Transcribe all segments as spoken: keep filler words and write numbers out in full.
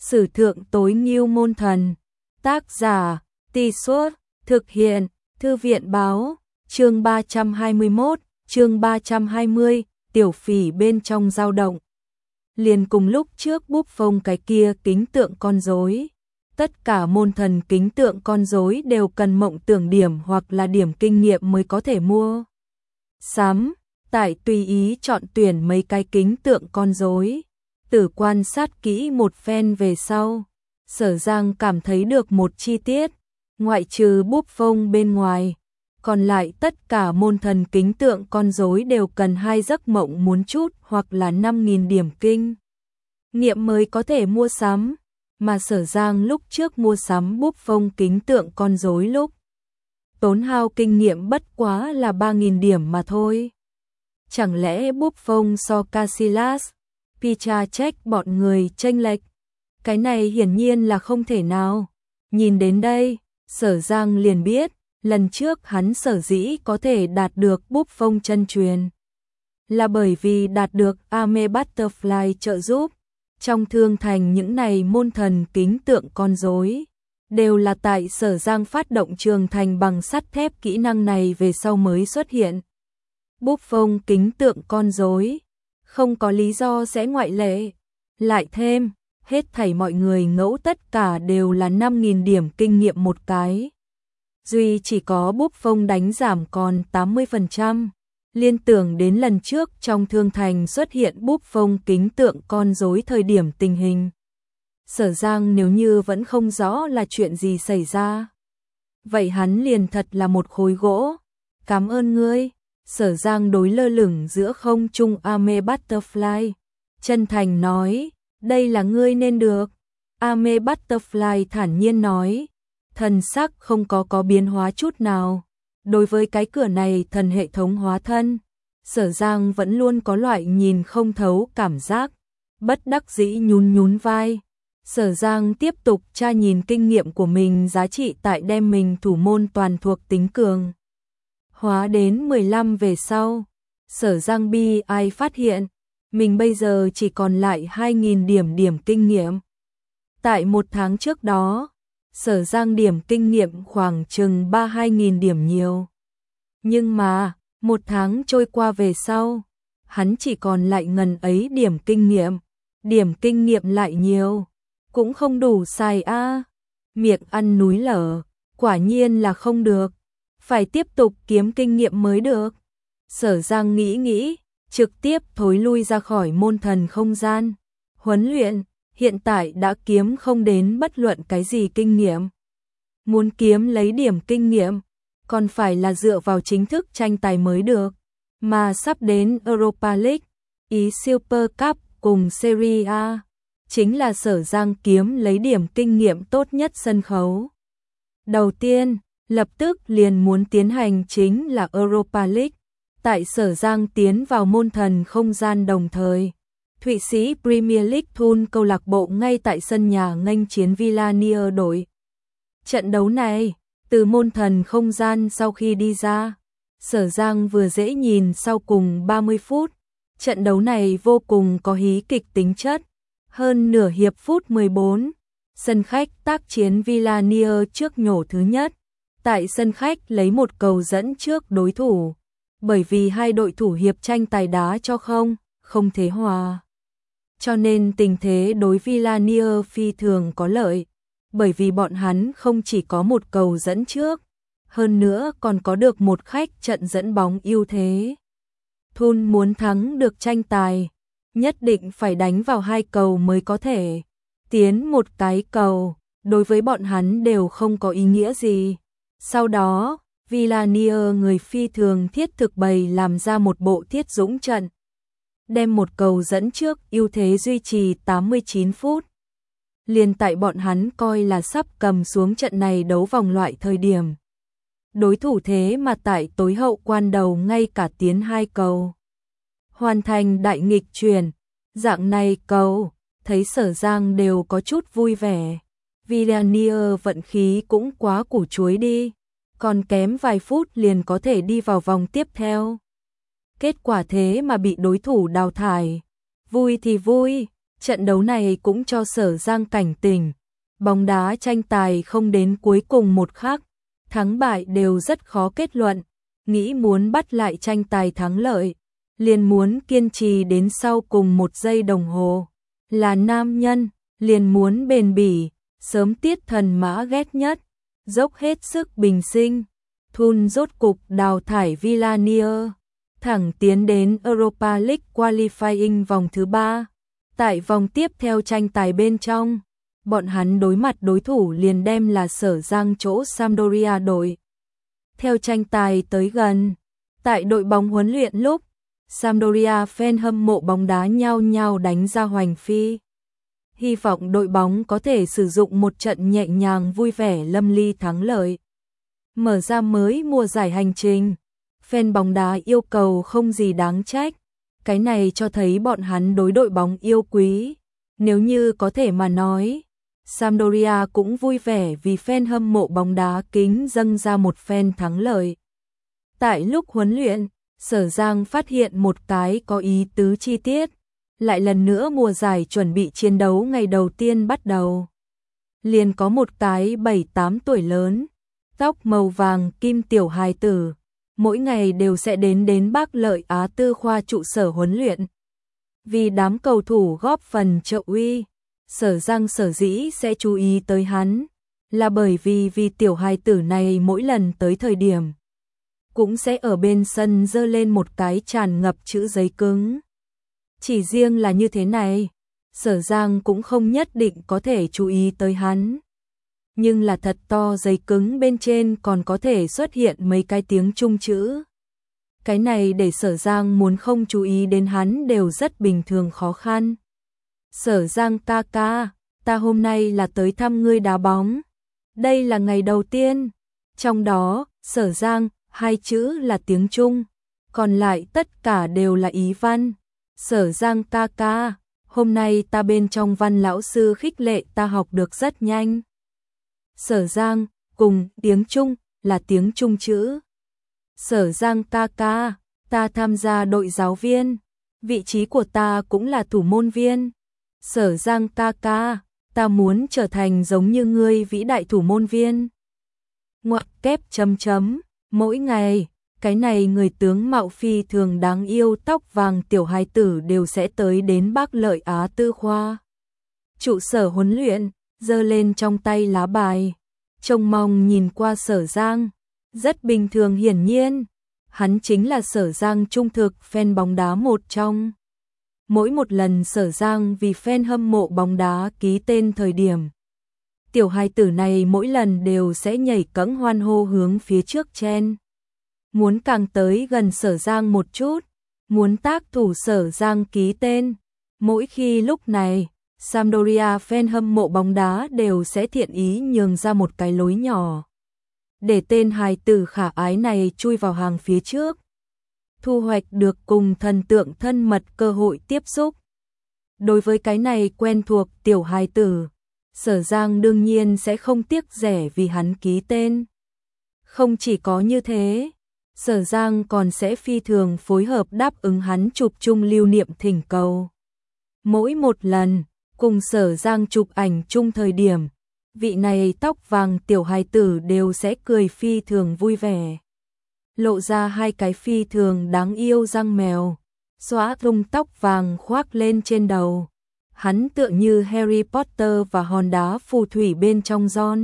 Sử thượng tối ngưu môn thần. Tác giả, Tì Suốt, thực hiện, Thư viện báo, chương ba trăm hai mươi mốt, chương ba trăm hai mươi, tiểu phỉ bên trong dao động. Liền cùng lúc trước búp phông cái kia kính tượng con rối. Tất cả môn thần kính tượng con rối đều cần mộng tưởng điểm hoặc là điểm kinh nghiệm mới có thể mua. Sắm, tại tùy ý chọn tuyển mấy cái kính tượng con rối. Tử quan sát kỹ một phen về sau, Sở Giang cảm thấy được một chi tiết, ngoại trừ búp phông bên ngoài, còn lại tất cả môn thần kính tượng con rối đều cần hai giấc mộng muốn chút hoặc là năm nghìn điểm kinh nghiệm mới có thể mua sắm, mà Sở Giang lúc trước mua sắm búp phông kính tượng con rối lúc tốn hao kinh nghiệm bất quá là ba nghìn điểm mà thôi. Chẳng lẽ búp phông so Casillas, Pichacek bọn người chênh lệch? Cái này hiển nhiên là không thể nào. Nhìn đến đây, Sở Giang liền biết, lần trước hắn sở dĩ có thể đạt được búp phông chân truyền là bởi vì đạt được Ame Butterfly trợ giúp. Trong thương thành những này môn thần kính tượng con rối đều là tại Sở Giang phát động trường thành bằng sắt thép kỹ năng này về sau mới xuất hiện. Búp phông kính tượng con rối không có lý do sẽ ngoại lệ. Lại thêm, hết thảy mọi người ngẫu tất cả đều là năm nghìn điểm kinh nghiệm một cái. Duy chỉ có búp phông đánh giảm còn tám mươi phần trăm. Liên tưởng đến lần trước trong thương thành xuất hiện búp phông kính tượng con rối thời điểm tình hình. Sở Giang nếu như vẫn không rõ là chuyện gì xảy ra, vậy hắn liền thật là một khối gỗ. Cảm ơn ngươi. Sở Giang đối lơ lửng giữa không trung Ame Butterfly chân thành nói, đây là ngươi nên được. Ame Butterfly thản nhiên nói, thần sắc không có có biến hóa chút nào. Đối với cái cửa này thần hệ thống hóa thân, Sở Giang vẫn luôn có loại nhìn không thấu cảm giác, bất đắc dĩ nhún nhún vai. Sở Giang tiếp tục tra nhìn kinh nghiệm của mình giá trị tại đem mình thủ môn toàn thuộc tính cường hóa đến mười lăm về sau. Sở Giang bi ai phát hiện, mình bây giờ chỉ còn lại hai nghìn điểm điểm kinh nghiệm. Tại một tháng trước đó, Sở Giang điểm kinh nghiệm khoảng chừng ba mươi hai nghìn điểm nhiều. Nhưng mà, một tháng trôi qua về sau, hắn chỉ còn lại ngần ấy điểm kinh nghiệm. Điểm kinh nghiệm lại nhiều, cũng không đủ xài a. À. Miệng ăn núi lở, quả nhiên là không được. Phải tiếp tục kiếm kinh nghiệm mới được. Sở Giang nghĩ nghĩ, trực tiếp thối lui ra khỏi môn thần không gian. Huấn luyện, hiện tại đã kiếm không đến bất luận cái gì kinh nghiệm. Muốn kiếm lấy điểm kinh nghiệm, còn phải là dựa vào chính thức tranh tài mới được. Mà sắp đến Europa League, Ý Super Cup cùng Serie A, chính là Sở Giang kiếm lấy điểm kinh nghiệm tốt nhất sân khấu. Đầu tiên, lập tức liền muốn tiến hành chính là Europa League. Tại Sở Giang tiến vào môn thần không gian đồng thời, Thụy Sĩ Premier League Thun câu lạc bộ ngay tại sân nhà nghênh chiến Villarreal đội. Trận đấu này, từ môn thần không gian sau khi đi ra, Sở Giang vừa dễ nhìn sau cùng ba mươi phút. Trận đấu này vô cùng có hí kịch tính chất. Hơn nửa hiệp phút mười bốn, sân khách tác chiến Villarreal trước nhổ thứ nhất. Tại sân khách lấy một cầu dẫn trước đối thủ, bởi vì hai đội thủ hiệp tranh tài đá cho không, không thế hòa. Cho nên tình thế đối Villarreal phi thường có lợi, bởi vì bọn hắn không chỉ có một cầu dẫn trước, hơn nữa còn có được một khách trận dẫn bóng ưu thế. Thun muốn thắng được tranh tài, nhất định phải đánh vào hai cầu mới có thể. Tiến một cái cầu, đối với bọn hắn đều không có ý nghĩa gì. Sau đó, Villarreal người phi thường thiết thực bày làm ra một bộ thiết dũng trận. Đem một cầu dẫn trước ưu thế duy trì tám mươi chín phút. Liền tại bọn hắn coi là sắp cầm xuống trận này đấu vòng loại thời điểm. Đối thủ thế mà tại tối hậu quan đầu ngay cả tiến hai cầu. Hoàn thành đại nghịch chuyển. Dạng này cầu, thấy Sở Giang đều có chút vui vẻ. Villarreal vận khí cũng quá củ chuối đi. Còn kém vài phút liền có thể đi vào vòng tiếp theo. Kết quả thế mà bị đối thủ đào thải. Vui thì vui, Trận đấu này cũng cho Sở Giang cảnh tỉnh, bóng đá tranh tài không đến cuối cùng một khắc, thắng bại đều rất khó kết luận, nghĩ muốn bắt lại tranh tài thắng lợi, liền muốn kiên trì đến sau cùng một giây đồng hồ, là nam nhân, liền muốn bền bỉ, sớm tiết thần mã ghét nhất, dốc hết sức bình sinh. Thun rốt cục đào thải Villarreal, thẳng tiến đến Europa League Qualifying vòng thứ ba. Tại vòng tiếp theo tranh tài bên trong, bọn hắn đối mặt đối thủ liền đem là Sở Giang chỗ Sampdoria đội. Theo tranh tài tới gần, tại đội bóng huấn luyện lúc, Sampdoria fan hâm mộ bóng đá nhao nhao đánh ra hoành phi. Hy vọng đội bóng có thể sử dụng một trận nhẹ nhàng vui vẻ lâm ly thắng lợi. Mở ra mới mùa giải hành trình, fan bóng đá yêu cầu không gì đáng trách, cái này cho thấy bọn hắn đối đội bóng yêu quý. Nếu như có thể mà nói, Sampdoria cũng vui vẻ vì fan hâm mộ bóng đá kính dâng ra một phen thắng lợi. Tại lúc huấn luyện, Sở Giang phát hiện một cái có ý tứ chi tiết, lại lần nữa mùa giải chuẩn bị chiến đấu ngày đầu tiên bắt đầu. Liền có một cái bảy tám tuổi lớn, tóc màu vàng kim tiểu hài tử, mỗi ngày đều sẽ đến đến Bác Lợi Á Tư khoa trụ sở huấn luyện. Vì đám cầu thủ góp phần trợ uy, Sở Giang sở dĩ sẽ chú ý tới hắn, là bởi vì vì tiểu hài tử này mỗi lần tới thời điểm, cũng sẽ ở bên sân giơ lên một cái tràn ngập chữ giấy cứng. Chỉ riêng là như thế này, Sở Giang cũng không nhất định có thể chú ý tới hắn. Nhưng là thật to giấy cứng bên trên còn có thể xuất hiện mấy cái tiếng Trung chữ. Cái này để Sở Giang muốn không chú ý đến hắn đều rất bình thường khó khăn. Sở Giang ca ca, ta hôm nay là tới thăm ngươi đá bóng. Đây là ngày đầu tiên. Trong đó, Sở Giang, hai chữ là tiếng Trung, còn lại tất cả đều là ý văn. Sở Giang ca ca, hôm nay ta bên trong văn lão sư khích lệ ta học được rất nhanh. Sở Giang, cùng, tiếng Trung, là tiếng Trung chữ. Sở Giang ca ca, ta tham gia đội giáo viên, vị trí của ta cũng là thủ môn viên. Sở Giang ca ca, ta muốn trở thành giống như ngươi vĩ đại thủ môn viên. Ngoặc kép chấm chấm, mỗi ngày, cái này người tướng mạo phi thường đáng yêu tóc vàng tiểu hài tử đều sẽ tới đến Bác Lợi Á Tư khoa. Trụ sở huấn luyện, giơ lên trong tay lá bài, trông mong nhìn qua Sở Giang, rất bình thường hiển nhiên, hắn chính là Sở Giang trung thực fan bóng đá một trong. Mỗi một lần Sở Giang vì fan hâm mộ bóng đá ký tên thời điểm, tiểu hài tử này mỗi lần đều sẽ nhảy cẫng hoan hô hướng phía trước chen. Muốn càng tới gần Sở Giang một chút, muốn tác thủ Sở Giang ký tên. Mỗi khi lúc này, Sampdoria fan hâm mộ bóng đá đều sẽ thiện ý nhường ra một cái lối nhỏ, để tên hài tử khả ái này chui vào hàng phía trước, thu hoạch được cùng thần tượng thân mật cơ hội tiếp xúc. Đối với cái này quen thuộc tiểu hài tử, Sở Giang đương nhiên sẽ không tiếc rẻ vì hắn ký tên. Không chỉ có như thế, Sở Giang còn sẽ phi thường phối hợp đáp ứng hắn chụp chung lưu niệm thỉnh cầu. Mỗi một lần, cùng Sở Giang chụp ảnh chung thời điểm, vị này tóc vàng tiểu hài tử đều sẽ cười phi thường vui vẻ. Lộ ra hai cái phi thường đáng yêu răng mèo, xóa lông tóc vàng khoác lên trên đầu. Hắn tựa như Harry Potter và hòn đá phù thủy bên trong John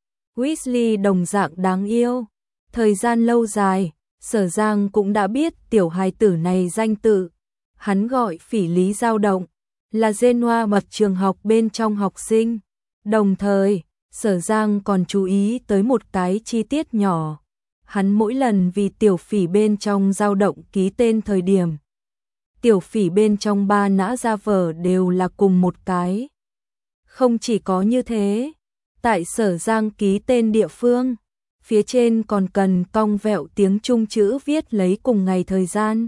Weasley đồng dạng đáng yêu. Thời gian lâu dài, Sở Giang cũng đã biết tiểu hài tử này danh tự. Hắn gọi Phỉ Lý Dao Động, là Genoa mật trường học bên trong học sinh. Đồng thời, Sở Giang còn chú ý tới một cái chi tiết nhỏ. Hắn mỗi lần vì tiểu phỉ bên trong Dao Động ký tên thời điểm, tiểu phỉ bên trong ba nã ra vở đều là cùng một cái. Không chỉ có như thế, tại Sở Giang ký tên địa phương, phía trên còn cần cong vẹo tiếng Trung chữ viết lấy cùng ngày thời gian.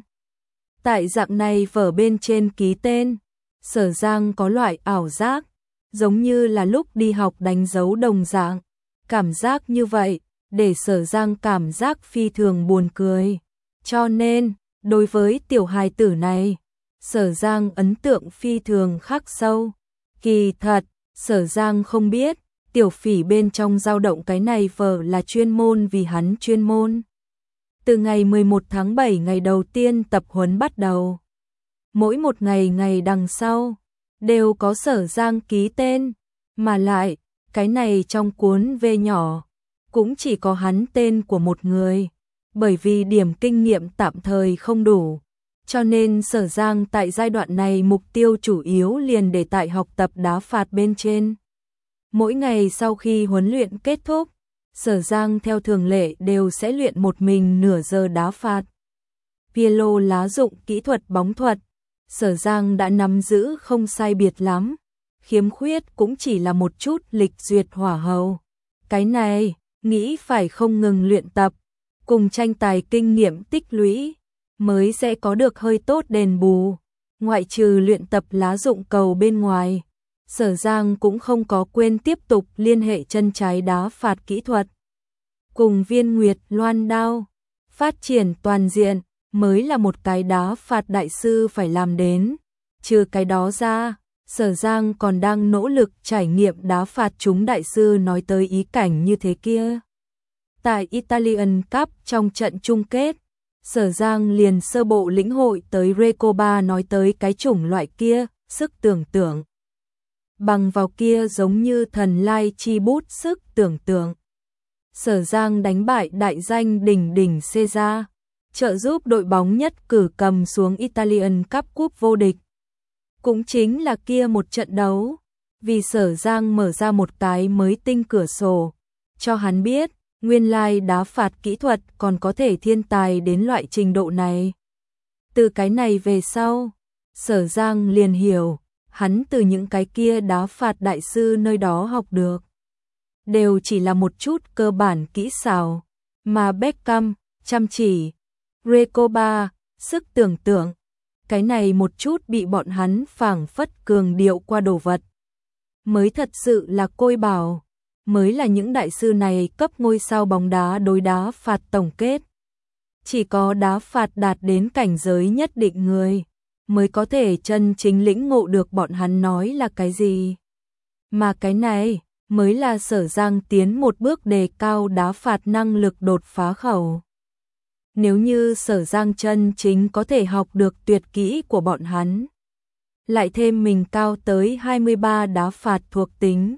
Tại dạng này vở bên trên ký tên, Sở Giang có loại ảo giác, giống như là lúc đi học đánh dấu đồng dạng. Cảm giác như vậy, để Sở Giang cảm giác phi thường buồn cười. Cho nên, đối với tiểu hài tử này, Sở Giang ấn tượng phi thường khắc sâu. Kỳ thật, Sở Giang không biết, Tiểu Phỉ bên trong dao động cái này vở là chuyên môn vì hắn chuyên môn. Từ ngày mười một tháng bảy ngày đầu tiên tập huấn bắt đầu, mỗi một ngày ngày đằng sau đều có Sở Giang ký tên, mà lại, cái này trong cuốn V nhỏ cũng chỉ có hắn tên của một người, bởi vì điểm kinh nghiệm tạm thời không đủ, cho nên Sở Giang tại giai đoạn này mục tiêu chủ yếu liền để tại học tập đá phạt bên trên. Mỗi ngày sau khi huấn luyện kết thúc, Sở Giang theo thường lệ đều sẽ luyện một mình nửa giờ đá phạt. Pielo lá dụng kỹ thuật bóng thuật, Sở Giang đã nắm giữ không sai biệt lắm, khiếm khuyết cũng chỉ là một chút lịch duyệt hỏa hầu. Cái này, nghĩ phải không ngừng luyện tập, cùng tranh tài kinh nghiệm tích lũy, mới sẽ có được hơi tốt đền bù. Ngoại trừ luyện tập lá dụng cầu bên ngoài, Sở Giang cũng không có quên tiếp tục liên hệ chân trái đá phạt kỹ thuật. Cùng Viên Nguyệt loan đao, phát triển toàn diện, mới là một cái đá phạt đại sư phải làm đến. Trừ cái đó ra, Sở Giang còn đang nỗ lực trải nghiệm đá phạt chúng đại sư nói tới ý cảnh như thế kia. Tại Italian Cup trong trận chung kết, Sở Giang liền sơ bộ lĩnh hội tới Recoba nói tới cái chủng loại kia, sức tưởng tượng. Bằng vào kia giống như thần lai chi bút sức tưởng tượng. Sở Giang đánh bại đại danh đỉnh đỉnh Caesar, trợ giúp đội bóng nhất cử cầm xuống Italian Cup cúp vô địch. Cũng chính là kia một trận đấu, vì Sở Giang mở ra một cái mới tinh cửa sổ, cho hắn biết, nguyên lai đá phạt kỹ thuật còn có thể thiên tài đến loại trình độ này. Từ cái này về sau, Sở Giang liền hiểu, hắn từ những cái kia đá phạt đại sư nơi đó học được, đều chỉ là một chút cơ bản kỹ xảo, mà Beckham, chăm chỉ, Recoba, sức tưởng tượng, cái này một chút bị bọn hắn phảng phất cường điệu qua đồ vật. Mới thật sự là côi bảo, mới là những đại sư này cấp ngôi sao bóng đá đối đá phạt tổng kết. Chỉ có đá phạt đạt đến cảnh giới nhất định người, mới có thể chân chính lĩnh ngộ được bọn hắn nói là cái gì. Mà cái này, mới là Sở Giang tiến một bước đề cao đá phạt năng lực đột phá khẩu. Nếu như Sở Giang chân chính có thể học được tuyệt kỹ của bọn hắn, lại thêm mình cao tới hai mươi ba đá phạt thuộc tính,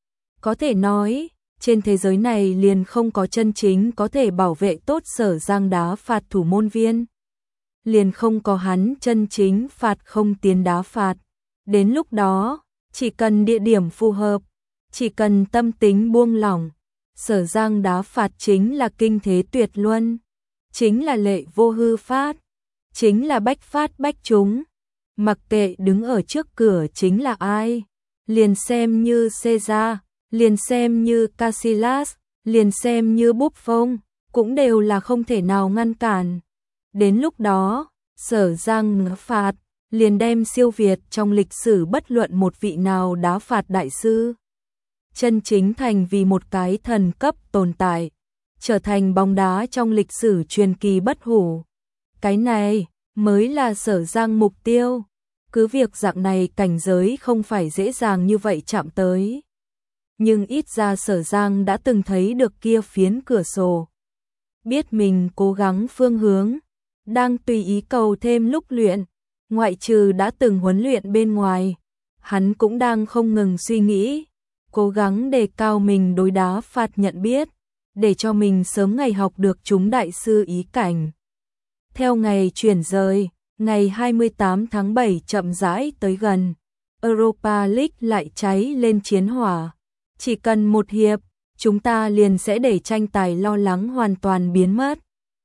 có thể nói, trên thế giới này liền không có chân chính có thể bảo vệ tốt Sở Giang đá phạt thủ môn viên. Liền không có hắn chân chính phạt không tiến đá phạt. Đến lúc đó, chỉ cần địa điểm phù hợp, chỉ cần tâm tính buông lỏng, Sở Giang đá phạt chính là kinh thế tuyệt luân, chính là lệ vô hư phát, chính là bách phát bách trúng. Mặc kệ đứng ở trước cửa chính là ai, liền xem như Caesar, liền xem như Casillas, liền xem như Buffon, cũng đều là không thể nào ngăn cản. Đến lúc đó, Sở Giang phạt, liền đem siêu việt trong lịch sử bất luận một vị nào đá phạt đại sư. Chân chính thành vì một cái thần cấp tồn tại, trở thành bóng đá trong lịch sử truyền kỳ bất hủ. Cái này mới là Sở Giang mục tiêu. Cứ việc dạng này cảnh giới không phải dễ dàng như vậy chạm tới. Nhưng ít ra Sở Giang đã từng thấy được kia phiến cửa sổ. Biết mình cố gắng phương hướng, đang tùy ý cầu thêm lúc luyện, ngoại trừ đã từng huấn luyện bên ngoài. Hắn cũng đang không ngừng suy nghĩ, cố gắng đề cao mình đối đá phạt nhận biết, để cho mình sớm ngày học được chúng đại sư ý cảnh. Theo ngày chuyển rời, ngày hai mươi tám tháng bảy chậm rãi tới gần, Europa League lại cháy lên chiến hỏa. Chỉ cần một hiệp, chúng ta liền sẽ để tranh tài lo lắng hoàn toàn biến mất.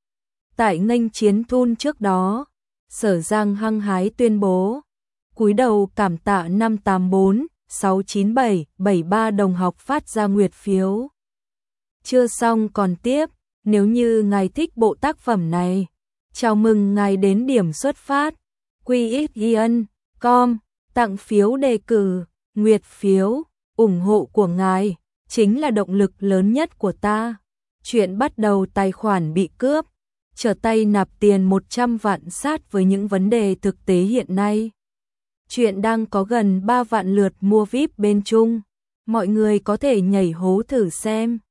Tại nghênh chiến thun trước đó, Sở Giang hăng hái tuyên bố, cúi đầu cảm tạ năm tám bốn, sáu chín bảy, bảy ba đồng học phát ra nguyệt phiếu. Chưa xong còn tiếp, nếu như ngài thích bộ tác phẩm này, chào mừng ngài đến điểm xuất phát, quy ích ian chấm com, tặng phiếu đề cử, nguyệt phiếu, ủng hộ của ngài, chính là động lực lớn nhất của ta. Chuyện bắt đầu tài khoản bị cướp, trở tay nạp tiền một trăm vạn sát với những vấn đề thực tế hiện nay. Chuyện đang có gần ba vạn lượt mua vi ai pi bên Trung. Mọi người có thể nhảy hố thử xem.